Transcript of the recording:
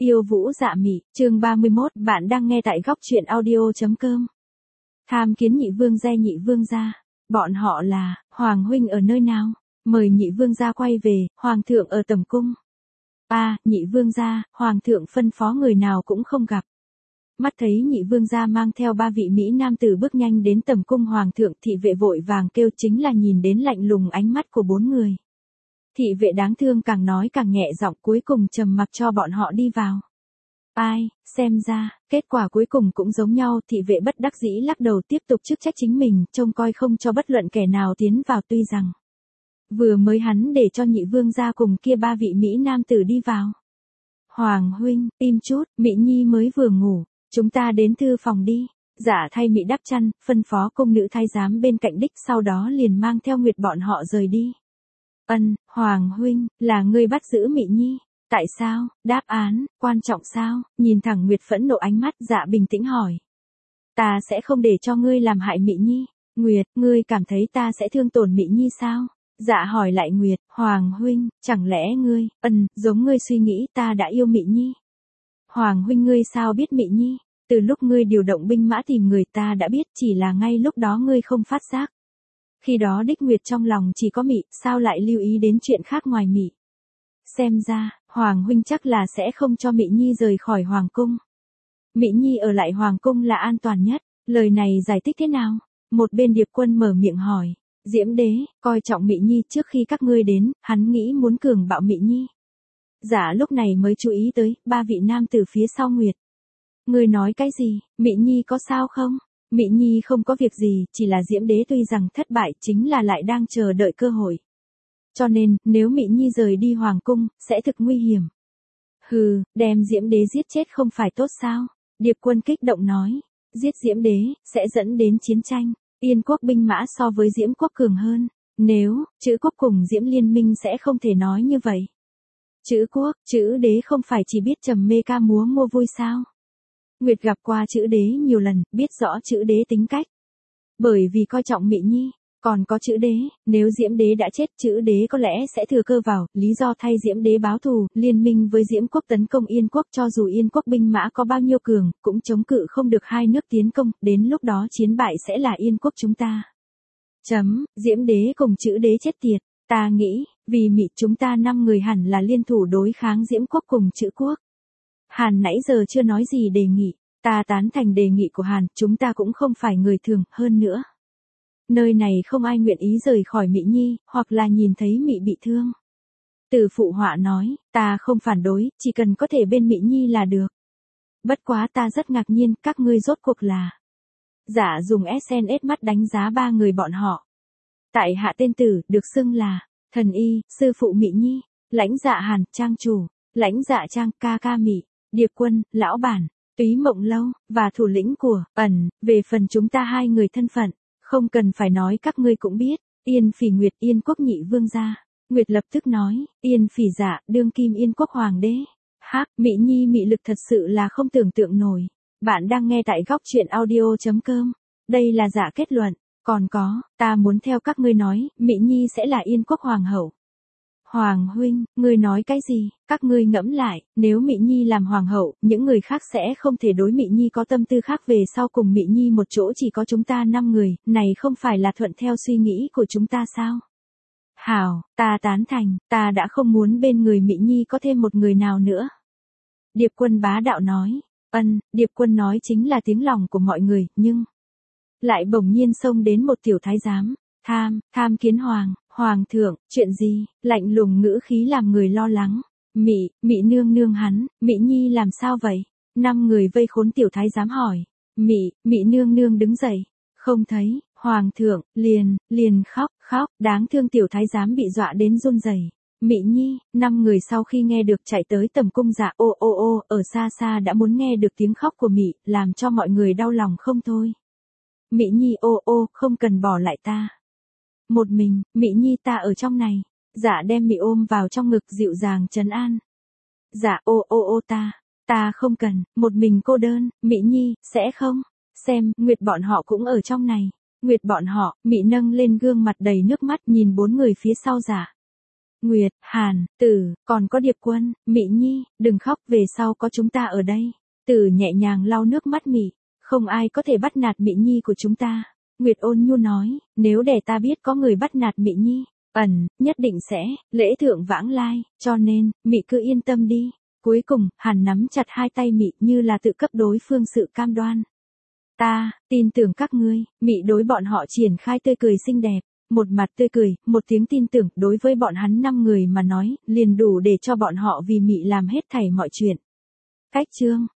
Yêu Vũ Dạ Mị, chương 31, bạn đang nghe tại góc truyện audio.com. Tham kiến nhị vương gia, bọn họ là, Hoàng huynh ở nơi nào? Mời nhị vương gia quay về, Hoàng thượng ở tầm cung. Nhị vương gia, Hoàng thượng phân phó người nào cũng không gặp. Mắt thấy nhị vương gia mang theo 3 vị Mỹ nam tử bước nhanh đến tầm cung Hoàng thượng, thị vệ vội vàng kêu, chính là nhìn đến lạnh lùng ánh mắt của 4 người. Thị vệ đáng thương càng nói càng nhẹ giọng, cuối cùng trầm mặc cho bọn họ đi vào. Xem ra, kết quả cuối cùng cũng giống nhau. Thị vệ bất đắc dĩ lắc đầu, tiếp tục chức trách chính mình, trông coi không cho bất luận kẻ nào tiến vào. Tuy rằng vừa mới hắn để cho nhị vương gia cùng kia 3 vị Mỹ nam tử đi vào. Hoàng huynh, im chút, Mị Nhi mới vừa ngủ, chúng ta đến thư phòng đi. Dạ thay Mị đắp chăn, phân phó cung nữ thái giám bên cạnh đích, sau đó liền mang theo Nguyệt bọn họ rời đi. Hoàng huynh, là ngươi bắt giữ Mị Nhi. Tại sao? Đáp án, quan trọng sao? Nhìn thẳng Nguyệt phẫn nộ ánh mắt, Dạ bình tĩnh hỏi. Ta sẽ không để cho ngươi làm hại Mị Nhi. Nguyệt, ngươi cảm thấy ta sẽ thương tổn Mị Nhi sao? Dạ hỏi lại Nguyệt, Hoàng huynh, chẳng lẽ ngươi, giống ngươi suy nghĩ ta đã yêu Mị Nhi. Hoàng huynh, ngươi sao biết Mị Nhi? Từ lúc ngươi điều động binh mã tìm người ta đã biết, chỉ là ngay lúc đó ngươi không phát giác. Khi đó đích Nguyệt trong lòng chỉ có Mị, sao lại lưu ý đến chuyện khác ngoài Mị? Xem ra, Hoàng huynh chắc là sẽ không cho Mị Nhi rời khỏi Hoàng cung. Mị Nhi ở lại Hoàng cung là an toàn nhất. Lời này giải thích thế nào? Một bên Điệp Quân mở miệng hỏi. Diễm đế, coi trọng Mị Nhi, trước khi các ngươi đến, hắn nghĩ muốn cường bạo Mị Nhi. Dạ lúc này mới chú ý tới, 3 vị nam từ phía sau Nguyệt. Ngươi nói cái gì? Mị Nhi có sao không? Mị Nhi không có việc gì, chỉ là Diễm đế tuy rằng thất bại, chính là lại đang chờ đợi cơ hội. Cho nên, nếu Mị Nhi rời đi Hoàng cung, sẽ thực nguy hiểm. Hừ, đem Diễm đế giết chết không phải tốt sao? Điệp Quân kích động nói. Giết Diễm đế, sẽ dẫn đến chiến tranh. Yên quốc binh mã so với Diễm quốc cường hơn. Nếu, Chữ quốc cùng Diễm liên minh sẽ không thể nói như vậy. Chữ đế không phải chỉ biết trầm mê ca múa mua vui sao? Nguyệt gặp qua Chữ đế nhiều lần, biết rõ Chữ đế tính cách. Bởi vì coi trọng Mị Nhi. Còn có Chữ đế, nếu Diễm đế đã chết, Chữ đế có lẽ sẽ thừa cơ vào, lý do thay Diễm đế báo thù, liên minh với Diễm quốc tấn công Yên quốc, cho dù Yên quốc binh mã có bao nhiêu cường, cũng chống cự không được hai nước tiến công, đến lúc đó chiến bại sẽ là Yên quốc chúng ta. Diễm đế cùng Chữ đế chết tiệt, ta nghĩ, vì Mị chúng ta 5 người hẳn là liên thủ đối kháng Diễm quốc cùng Chữ quốc. Hàn nãy giờ chưa nói gì đề nghị, ta tán thành đề nghị của Hàn, chúng ta cũng không phải người thường, hơn nữa. Nơi này không ai nguyện ý rời khỏi Mị Nhi, hoặc là nhìn thấy Mị bị thương. Từ phụ họa nói, ta không phản đối, chỉ cần có thể bên Mị Nhi là được. Bất quá ta rất ngạc nhiên, các ngươi rốt cuộc là. Dạ dùng SNS mắt đánh giá 3 người bọn họ. Tại hạ tên tử, được xưng là, thần y, sư phụ Mị Nhi, lãnh dạ Hàn, trang chủ, lãnh dạ trang, ca ca Mị, Điệp Quân, lão bản, Túy Mộng Lâu, và thủ lĩnh của, về phần chúng ta 2 người thân phận. Không cần phải nói các ngươi cũng biết, Yên Phỉ Nguyệt, Yên quốc nhị vương gia. Nguyệt lập tức nói, Yên Phỉ dạ, đương kim Yên quốc hoàng đế. Mị Nhi mị lực thật sự là không tưởng tượng nổi. Bạn đang nghe tại góc truyện audio.com. Đây là giả kết luận. Còn có, ta muốn theo các ngươi nói, Mị Nhi sẽ là Yên quốc hoàng hậu. Hoàng huynh, ngươi nói cái gì? Các ngươi ngẫm lại, nếu Mị Nhi làm hoàng hậu, những người khác sẽ không thể đối Mị Nhi có tâm tư khác, về sau cùng Mị Nhi một chỗ chỉ có chúng ta 5 người, này không phải là thuận theo suy nghĩ của chúng ta sao? Hảo, ta tán thành, ta đã không muốn bên người Mị Nhi có thêm một người nào nữa. Điệp Quân bá đạo nói, Điệp Quân nói chính là tiếng lòng của mọi người, nhưng lại bỗng nhiên xông đến một tiểu thái giám, tham kiến Hoàng thượng, chuyện gì? Lạnh lùng ngữ khí làm người lo lắng. Mị nương nương hắn, Mị Nhi làm sao vậy? 5 người vây khốn tiểu thái giám hỏi. Mị nương nương đứng dậy. Không thấy, Hoàng thượng, liền khóc, đáng thương tiểu thái giám bị dọa đến run rẩy. Mị Nhi, 5 người sau khi nghe được chạy tới tầm cung dạ ở xa xa đã muốn nghe được tiếng khóc của Mị, làm cho mọi người đau lòng không thôi. Mị Nhi không cần bỏ lại ta. Một mình, Mị Nhi ta ở trong này. Dạ đem Mị ôm vào trong ngực dịu dàng trấn an. Dạ ta không cần, một mình cô đơn, Mị Nhi, sẽ không. Xem, Nguyệt bọn họ cũng ở trong này. Nguyệt bọn họ, Mị nâng lên gương mặt đầy nước mắt nhìn 4 người phía sau dạ. Nguyệt, Hàn, Tử, còn có Điệp Quân, Mị Nhi, đừng khóc, về sau có chúng ta ở đây. Tử nhẹ nhàng lau nước mắt Mị, không ai có thể bắt nạt Mị Nhi của chúng ta. Nguyệt ôn nhu nói, nếu để ta biết có người bắt nạt Mị Nhi, nhất định sẽ, lễ thượng vãng lai, cho nên, Mị cứ yên tâm đi. Cuối cùng, Hàn nắm chặt hai tay Mị như là tự cấp đối phương sự cam đoan. Ta, tin tưởng các ngươi, Mị đối bọn họ triển khai tươi cười xinh đẹp. Một mặt tươi cười, một tiếng tin tưởng, đối với bọn hắn 5 người mà nói, liền đủ để cho bọn họ vì Mị làm hết thảy mọi chuyện. Cách chương